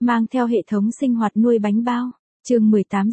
mang theo hệ thống sinh hoạt nuôi bánh bao. Chương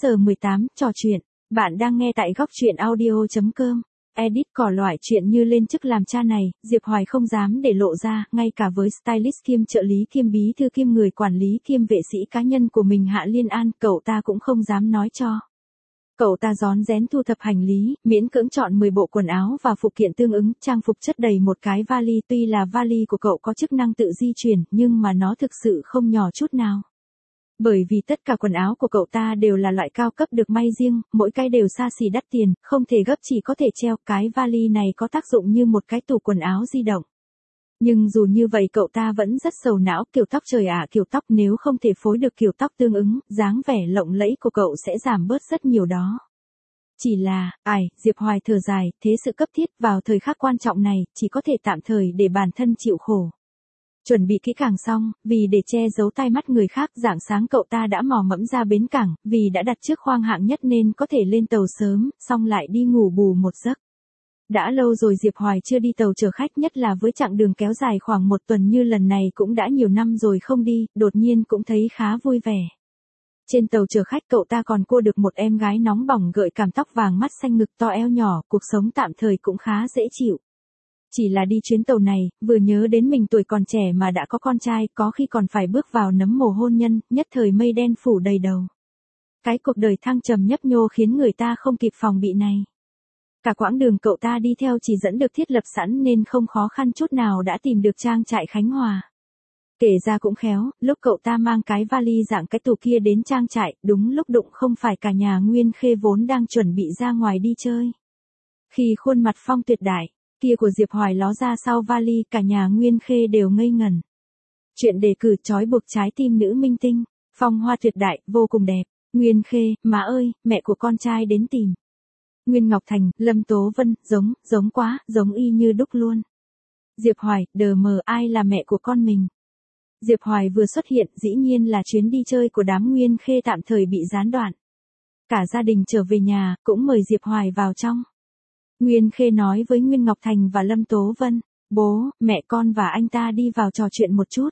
18:18 trò chuyện. Bạn đang nghe tại góc truyện audio.com. Edit cỏ loại chuyện như lên chức làm cha này, Diệp Hoài không dám để lộ ra, ngay cả với stylist kiêm trợ lý kiêm bí thư kiêm người quản lý kiêm vệ sĩ cá nhân của mình Hạ Liên An, cậu ta cũng không dám nói cho. Cậu ta rón rén thu thập hành lý, miễn cưỡng chọn 10 bộ quần áo và phụ kiện tương ứng, trang phục chất đầy một cái vali. Tuy là vali của cậu có chức năng tự di chuyển, nhưng mà nó thực sự không nhỏ chút nào. Bởi vì tất cả quần áo của cậu ta đều là loại cao cấp được may riêng, mỗi cái đều xa xỉ đắt tiền, không thể gấp chỉ có thể treo. Cái vali này có tác dụng như một cái tủ quần áo di động. Nhưng dù như vậy cậu ta vẫn rất sầu não, kiểu tóc trời ạ, kiểu tóc nếu không thể phối được kiểu tóc tương ứng, dáng vẻ lộng lẫy của cậu sẽ giảm bớt rất nhiều đó. Chỉ là, Diệp Hoài thở dài, thế sự cấp thiết vào thời khắc quan trọng này, chỉ có thể tạm thời để bản thân chịu khổ. Chuẩn bị kỹ càng xong, vì để che giấu tai mắt người khác, rạng sáng cậu ta đã mò mẫm ra bến cảng, vì đã đặt trước khoang hạng nhất nên có thể lên tàu sớm, xong lại đi ngủ bù một giấc. Đã lâu rồi Diệp Hoài chưa đi tàu chở khách, nhất là với chặng đường kéo dài khoảng 1 tuần như lần này, cũng đã nhiều năm rồi không đi, đột nhiên cũng thấy khá vui vẻ. Trên tàu chở khách cậu ta còn cua được một em gái nóng bỏng gợi cảm, tóc vàng mắt xanh, ngực to eo nhỏ, cuộc sống tạm thời cũng khá dễ chịu. Chỉ là đi chuyến tàu này, vừa nhớ đến mình tuổi còn trẻ mà đã có con trai, có khi còn phải bước vào nấm mồ hôn nhân, nhất thời mây đen phủ đầy đầu. Cái cuộc đời thăng trầm nhấp nhô khiến người ta không kịp phòng bị này. Cả quãng đường cậu ta đi theo chỉ dẫn được thiết lập sẵn nên không khó khăn chút nào đã tìm được trang trại Khánh Hòa. Kể ra cũng khéo, lúc cậu ta mang cái vali dạng cái tủ kia đến trang trại, đúng lúc đụng không phải cả nhà Nguyên Khê vốn đang chuẩn bị ra ngoài đi chơi. Khi khuôn mặt phong tuyệt đại kia của Diệp Hoài ló ra sau vali, cả nhà Nguyên Khê đều ngây ngẩn. Chuyện đề cử trói buộc trái tim nữ minh tinh, phong hoa tuyệt đại, vô cùng đẹp. Nguyên Khê, má ơi, mẹ của con trai đến tìm. Nguyên Ngọc Thành, Lâm Tố Vân, giống quá, giống y như đúc luôn. Diệp Hoài, đờ mờ, ai là mẹ của con mình? Diệp Hoài vừa xuất hiện, dĩ nhiên là chuyến đi chơi của đám Nguyên Khê tạm thời bị gián đoạn. Cả gia đình trở về nhà, cũng mời Diệp Hoài vào trong. Nguyên Khê nói với Nguyên Ngọc Thành và Lâm Tố Vân, bố, mẹ con và anh ta đi vào trò chuyện một chút.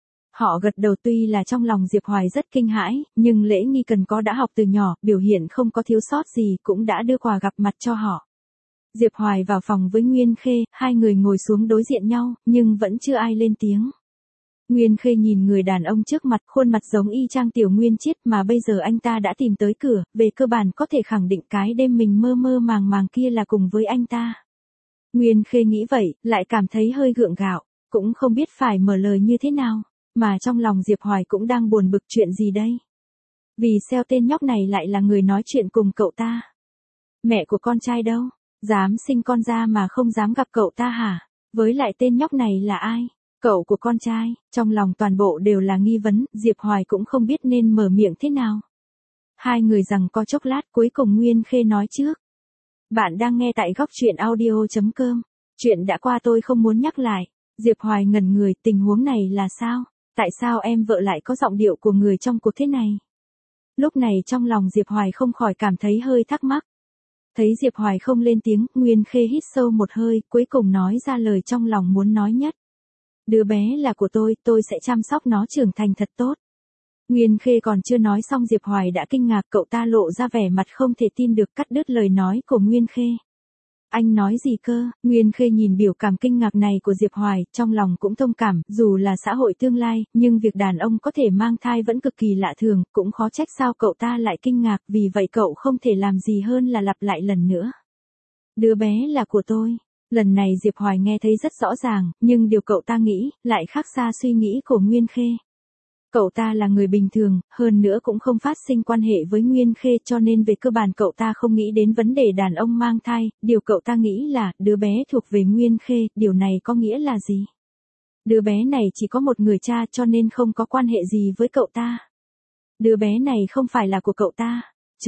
Họ gật đầu, tuy là trong lòng Diệp Hoài rất kinh hãi, nhưng lễ nghi cần có đã học từ nhỏ, biểu hiện không có thiếu sót gì, cũng đã đưa quà gặp mặt cho họ. Diệp Hoài vào phòng với Nguyên Khê, hai người ngồi xuống đối diện nhau, nhưng vẫn chưa ai lên tiếng. Nguyên Khê nhìn người đàn ông trước mặt, khuôn mặt giống y chang Tiểu Nguyên Chiết, mà bây giờ anh ta đã tìm tới cửa, về cơ bản có thể khẳng định cái đêm mình mơ mơ màng màng kia là cùng với anh ta. Nguyên Khê nghĩ vậy, lại cảm thấy hơi gượng gạo, cũng không biết phải mở lời như thế nào, mà trong lòng Diệp Hoài cũng đang buồn bực, chuyện gì đây? Vì sao tên nhóc này lại là người nói chuyện cùng cậu ta? Mẹ của con trai đâu? Dám sinh con ra mà không dám gặp cậu ta hả? Với lại tên nhóc này là ai? Cậu của con trai, trong lòng toàn bộ đều là nghi vấn, Diệp Hoài cũng không biết nên mở miệng thế nào. Hai người giằng co chốc lát, cuối cùng Nguyên Khê nói trước. Bạn đang nghe tại góc truyện audio.com. Chuyện đã qua tôi không muốn nhắc lại. Diệp Hoài ngẩn người, tình huống này là sao? Tại sao em vợ lại có giọng điệu của người trong cuộc thế này? Lúc này trong lòng Diệp Hoài không khỏi cảm thấy hơi thắc mắc. Thấy Diệp Hoài không lên tiếng, Nguyên Khê hít sâu một hơi, cuối cùng nói ra lời trong lòng muốn nói nhất. Đứa bé là của tôi sẽ chăm sóc nó trưởng thành thật tốt. Nguyên Khê còn chưa nói xong Diệp Hoài đã kinh ngạc, cậu ta lộ ra vẻ mặt không thể tin được, cắt đứt lời nói của Nguyên Khê. Anh nói gì cơ? Nguyên Khê nhìn biểu cảm kinh ngạc này của Diệp Hoài, trong lòng cũng thông cảm, dù là xã hội tương lai, nhưng việc đàn ông có thể mang thai vẫn cực kỳ lạ thường, cũng khó trách sao cậu ta lại kinh ngạc, vì vậy cậu không thể làm gì hơn là lặp lại lần nữa. Đứa bé là của tôi. Lần này Diệp Hoài nghe thấy rất rõ ràng, nhưng điều cậu ta nghĩ, lại khác xa suy nghĩ của Nguyên Khê. Cậu ta là người bình thường, hơn nữa cũng không phát sinh quan hệ với Nguyên Khê, cho nên về cơ bản cậu ta không nghĩ đến vấn đề đàn ông mang thai, điều cậu ta nghĩ là, đứa bé thuộc về Nguyên Khê, điều này có nghĩa là gì? Đứa bé này chỉ có một người cha cho nên không có quan hệ gì với cậu ta. Đứa bé này không phải là của cậu ta.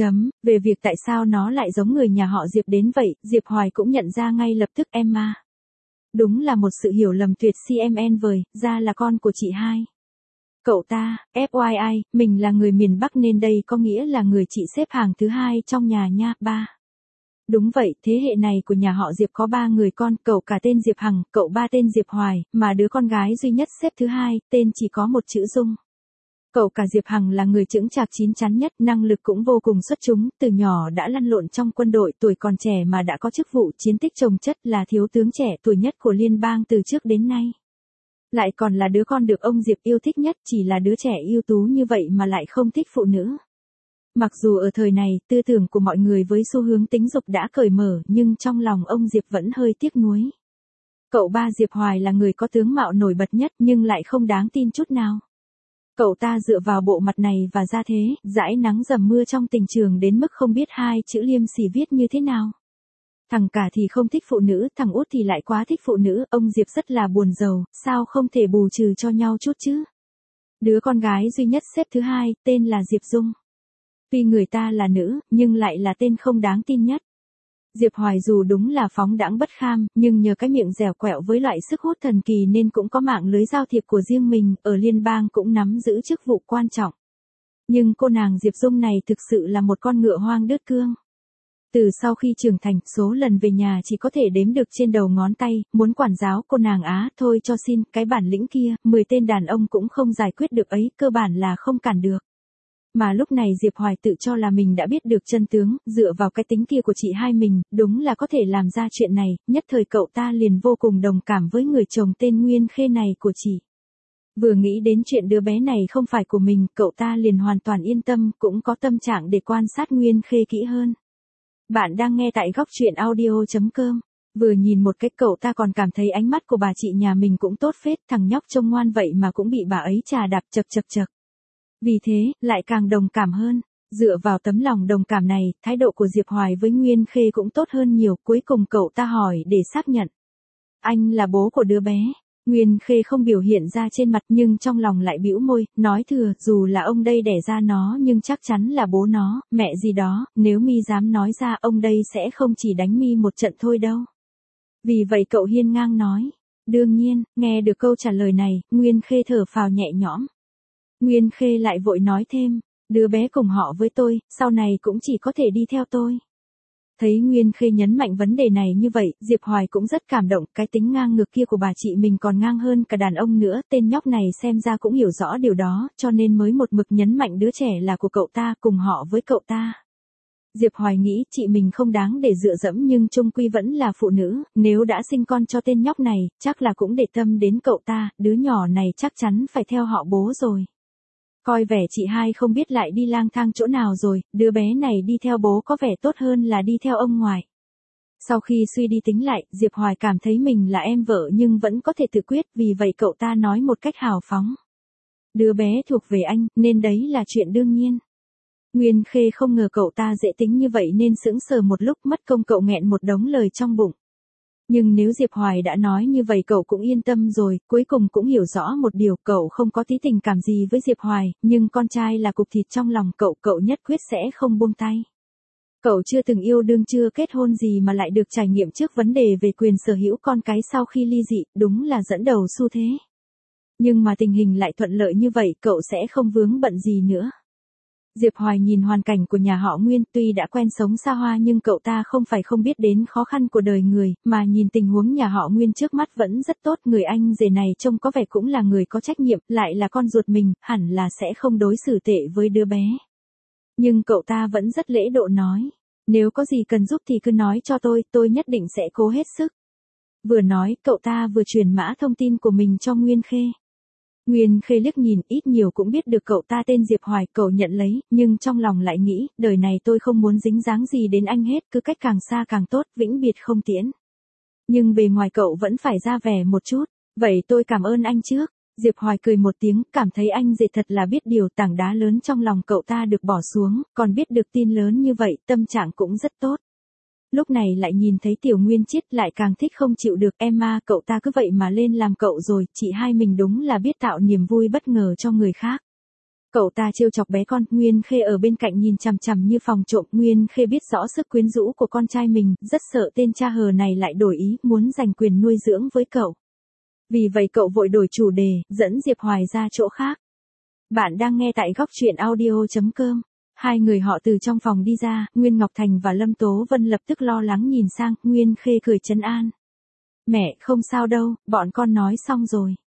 Về việc tại sao nó lại giống người nhà họ Diệp đến vậy, Diệp Hoài cũng nhận ra ngay lập tức, Emma. Đúng là một sự hiểu lầm tuyệt CMN vời, ra là con của chị hai. Cậu ta, FYI, mình là người miền Bắc nên đây có nghĩa là người chị xếp hàng thứ hai trong nhà nha, ba. Đúng vậy, thế hệ này của nhà họ Diệp có 3 người con, cậu cả tên Diệp Hằng, cậu ba tên Diệp Hoài, mà đứa con gái duy nhất xếp thứ hai, tên chỉ có một chữ Dung. Cậu cả Diệp Hằng là người chững chạc chín chắn nhất, năng lực cũng vô cùng xuất chúng, từ nhỏ đã lăn lộn trong quân đội, tuổi còn trẻ mà đã có chức vụ chiến tích chồng chất, là thiếu tướng trẻ tuổi nhất của liên bang từ trước đến nay. Lại còn là đứa con được ông Diệp yêu thích nhất, chỉ là đứa trẻ ưu tú như vậy mà lại không thích phụ nữ. Mặc dù ở thời này, tư tưởng của mọi người với xu hướng tính dục đã cởi mở, nhưng trong lòng ông Diệp vẫn hơi tiếc nuối. Cậu ba Diệp Hoài là người có tướng mạo nổi bật nhất nhưng lại không đáng tin chút nào. Cậu ta dựa vào bộ mặt này và ra thế, dãi nắng dầm mưa trong tình trường đến mức không biết hai chữ liêm sỉ viết như thế nào. Thằng cả thì không thích phụ nữ, thằng út thì lại quá thích phụ nữ, ông Diệp rất là buồn rầu, sao không thể bù trừ cho nhau chút chứ. Đứa con gái duy nhất xếp thứ hai, tên là Diệp Dung. Tuy người ta là nữ, nhưng lại là tên không đáng tin nhất. Diệp Hoài dù đúng là phóng đãng bất kham, nhưng nhờ cái miệng dẻo quẹo với loại sức hút thần kỳ nên cũng có mạng lưới giao thiệp của riêng mình, ở liên bang cũng nắm giữ chức vụ quan trọng. Nhưng cô nàng Diệp Dung này thực sự là một con ngựa hoang đứt cương. Từ sau khi trưởng thành, số lần về nhà chỉ có thể đếm được trên đầu ngón tay, muốn quản giáo cô nàng á, thôi cho xin, cái bản lĩnh kia, 10 tên đàn ông cũng không giải quyết được ấy, cơ bản là không cản được. Mà lúc này Diệp Hoài tự cho là mình đã biết được chân tướng, dựa vào cái tính kia của chị hai mình, đúng là có thể làm ra chuyện này, nhất thời cậu ta liền vô cùng đồng cảm với người chồng tên Nguyên Khê này của chị. Vừa nghĩ đến chuyện đứa bé này không phải của mình, cậu ta liền hoàn toàn yên tâm, cũng có tâm trạng để quan sát Nguyên Khê kỹ hơn. Bạn đang nghe tại góc truyện audio.com. Vừa nhìn một cách cậu ta còn cảm thấy ánh mắt của bà chị nhà mình cũng tốt phết, thằng nhóc trông ngoan vậy mà cũng bị bà ấy chà đạp chật chật chật. Vì thế, lại càng đồng cảm hơn. Dựa vào tấm lòng đồng cảm này, thái độ của Diệp Hoài với Nguyên Khê cũng tốt hơn nhiều, cuối cùng cậu ta hỏi để xác nhận. Anh là bố của đứa bé. Nguyên Khê không biểu hiện ra trên mặt nhưng trong lòng lại bĩu môi, nói thừa, dù là ông đây đẻ ra nó nhưng chắc chắn là bố nó, mẹ gì đó, nếu mi dám nói ra ông đây sẽ không chỉ đánh mi một trận thôi đâu. Vì vậy cậu hiên ngang nói. Đương nhiên, nghe được câu trả lời này, Nguyên Khê thở phào nhẹ nhõm. Nguyên Khê lại vội nói thêm, đứa bé cùng họ với tôi, sau này cũng chỉ có thể đi theo tôi. Thấy Nguyên Khê nhấn mạnh vấn đề này như vậy, Diệp Hoài cũng rất cảm động, cái tính ngang ngược kia của bà chị mình còn ngang hơn cả đàn ông nữa, tên nhóc này xem ra cũng hiểu rõ điều đó, cho nên mới một mực nhấn mạnh đứa trẻ là của cậu ta, cùng họ với cậu ta. Diệp Hoài nghĩ chị mình không đáng để dựa dẫm nhưng chung quy vẫn là phụ nữ, nếu đã sinh con cho tên nhóc này, chắc là cũng để tâm đến cậu ta, đứa nhỏ này chắc chắn phải theo họ bố rồi. Coi vẻ chị hai không biết lại đi lang thang chỗ nào rồi, đứa bé này đi theo bố có vẻ tốt hơn là đi theo ông ngoại. Sau khi suy đi tính lại, Diệp Hoài cảm thấy mình là em vợ nhưng vẫn có thể tự quyết, vì vậy cậu ta nói một cách hào phóng. Đứa bé thuộc về anh, nên đấy là chuyện đương nhiên. Nguyên Khê không ngờ cậu ta dễ tính như vậy nên sững sờ một lúc, mất công cậu nghẹn một đống lời trong bụng. Nhưng nếu Diệp Hoài đã nói như vậy cậu cũng yên tâm rồi, cuối cùng cũng hiểu rõ một điều, cậu không có tí tình cảm gì với Diệp Hoài, nhưng con trai là cục thịt trong lòng cậu, cậu nhất quyết sẽ không buông tay. Cậu chưa từng yêu đương chưa kết hôn gì mà lại được trải nghiệm trước vấn đề về quyền sở hữu con cái sau khi ly dị, đúng là dẫn đầu xu thế. Nhưng mà tình hình lại thuận lợi như vậy, cậu sẽ không vướng bận gì nữa. Diệp Hoài nhìn hoàn cảnh của nhà họ Nguyên, tuy đã quen sống xa hoa nhưng cậu ta không phải không biết đến khó khăn của đời người, mà nhìn tình huống nhà họ Nguyên trước mắt vẫn rất tốt, người anh rể này trông có vẻ cũng là người có trách nhiệm, lại là con ruột mình, hẳn là sẽ không đối xử tệ với đứa bé. Nhưng cậu ta vẫn rất lễ độ nói, nếu có gì cần giúp thì cứ nói cho tôi nhất định sẽ cố hết sức. Vừa nói, cậu ta vừa truyền mã thông tin của mình cho Nguyên Khê. Nguyên Khê liếc nhìn, ít nhiều cũng biết được cậu ta tên Diệp Hoài, cậu nhận lấy, nhưng trong lòng lại nghĩ, đời này tôi không muốn dính dáng gì đến anh hết, cứ cách càng xa càng tốt, vĩnh biệt không tiễn. Nhưng bề ngoài cậu vẫn phải ra vẻ một chút, vậy tôi cảm ơn anh trước. Diệp Hoài cười một tiếng, cảm thấy anh rể thật là biết điều, tảng đá lớn trong lòng cậu ta được bỏ xuống, còn biết được tin lớn như vậy, tâm trạng cũng rất tốt. Lúc này lại nhìn thấy Tiểu Nguyên Chiết lại càng thích không chịu được, Emma cậu ta cứ vậy mà lên làm cậu rồi, chị hai mình đúng là biết tạo niềm vui bất ngờ cho người khác. Cậu ta trêu chọc bé con, Nguyên Khê ở bên cạnh nhìn chằm chằm như phòng trộm, Nguyên Khê biết rõ sức quyến rũ của con trai mình, rất sợ tên cha hờ này lại đổi ý, muốn giành quyền nuôi dưỡng với cậu. Vì vậy cậu vội đổi chủ đề, dẫn Diệp Hoài ra chỗ khác. Bạn đang nghe tại góc truyện audio.com. Hai người họ từ trong phòng đi ra, Nguyên Ngọc Thành và Lâm Tố Vân lập tức lo lắng nhìn sang, Nguyên Khê cười trấn an. Mẹ, không sao đâu, bọn con nói xong rồi.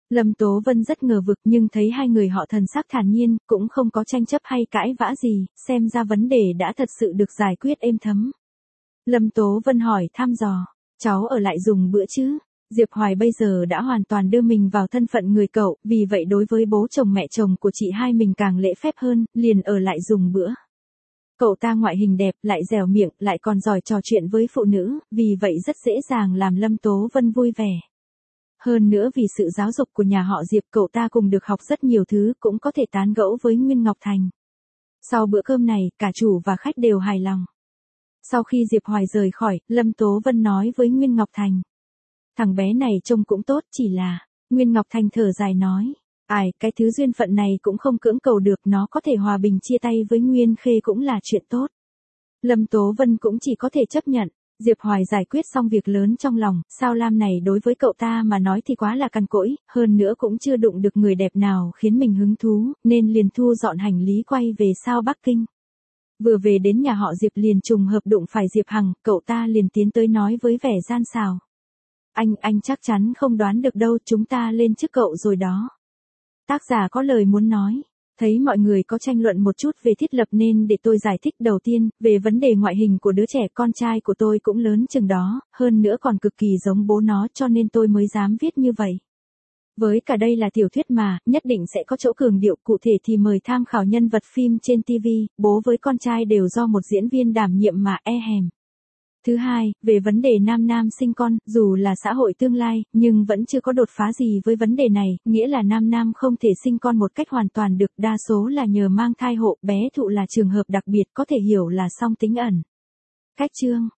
Lâm Tố Vân rất ngờ vực nhưng thấy hai người họ thần sắc thản nhiên, cũng không có tranh chấp hay cãi vã gì, xem ra vấn đề đã thật sự được giải quyết êm thấm. Lâm Tố Vân hỏi thăm dò, cháu ở lại dùng bữa chứ? Diệp Hoài bây giờ đã hoàn toàn đưa mình vào thân phận người cậu, vì vậy đối với bố chồng mẹ chồng của chị hai mình càng lễ phép hơn, liền ở lại dùng bữa. Cậu ta ngoại hình đẹp, lại dẻo miệng, lại còn giỏi trò chuyện với phụ nữ, vì vậy rất dễ dàng làm Lâm Tố Vân vui vẻ. Hơn nữa vì sự giáo dục của nhà họ Diệp, cậu ta cùng được học rất nhiều thứ, cũng có thể tán gẫu với Nguyên Ngọc Thành. Sau bữa cơm này, cả chủ và khách đều hài lòng. Sau khi Diệp Hoài rời khỏi, Lâm Tố Vân nói với Nguyên Ngọc Thành. Thằng bé này trông cũng tốt, chỉ là... Nguyên Ngọc Thành thở dài nói. Ai, cái thứ duyên phận này cũng không cưỡng cầu được, nó có thể hòa bình chia tay với Nguyên Khê cũng là chuyện tốt. Lâm Tố Vân cũng chỉ có thể chấp nhận. Diệp Hoài giải quyết xong việc lớn trong lòng, Sao Lam này đối với cậu ta mà nói thì quá là cằn cỗi, hơn nữa cũng chưa đụng được người đẹp nào khiến mình hứng thú, nên liền thu dọn hành lý quay về Sao Bắc Kinh. Vừa về đến nhà họ Diệp liền trùng hợp đụng phải Diệp Hằng, cậu ta liền tiến tới nói với vẻ gian xào. Anh chắc chắn không đoán được đâu, chúng ta lên trước cậu rồi đó. Tác giả có lời muốn nói. Thấy mọi người có tranh luận một chút về thiết lập nên để tôi giải thích đầu tiên, về vấn đề ngoại hình của đứa trẻ, con trai của tôi cũng lớn chừng đó, hơn nữa còn cực kỳ giống bố nó cho nên tôi mới dám viết như vậy. Với cả đây là tiểu thuyết mà, nhất định sẽ có chỗ cường điệu, cụ thể thì mời tham khảo nhân vật phim trên TV, bố với con trai đều do một diễn viên đảm nhiệm mà hèm. Thứ hai, về vấn đề nam sinh con, dù là xã hội tương lai, nhưng vẫn chưa có đột phá gì với vấn đề này, nghĩa là nam không thể sinh con một cách hoàn toàn được, đa số là nhờ mang thai hộ, bé thụ là trường hợp đặc biệt, có thể hiểu là song tính ẩn. Cách chương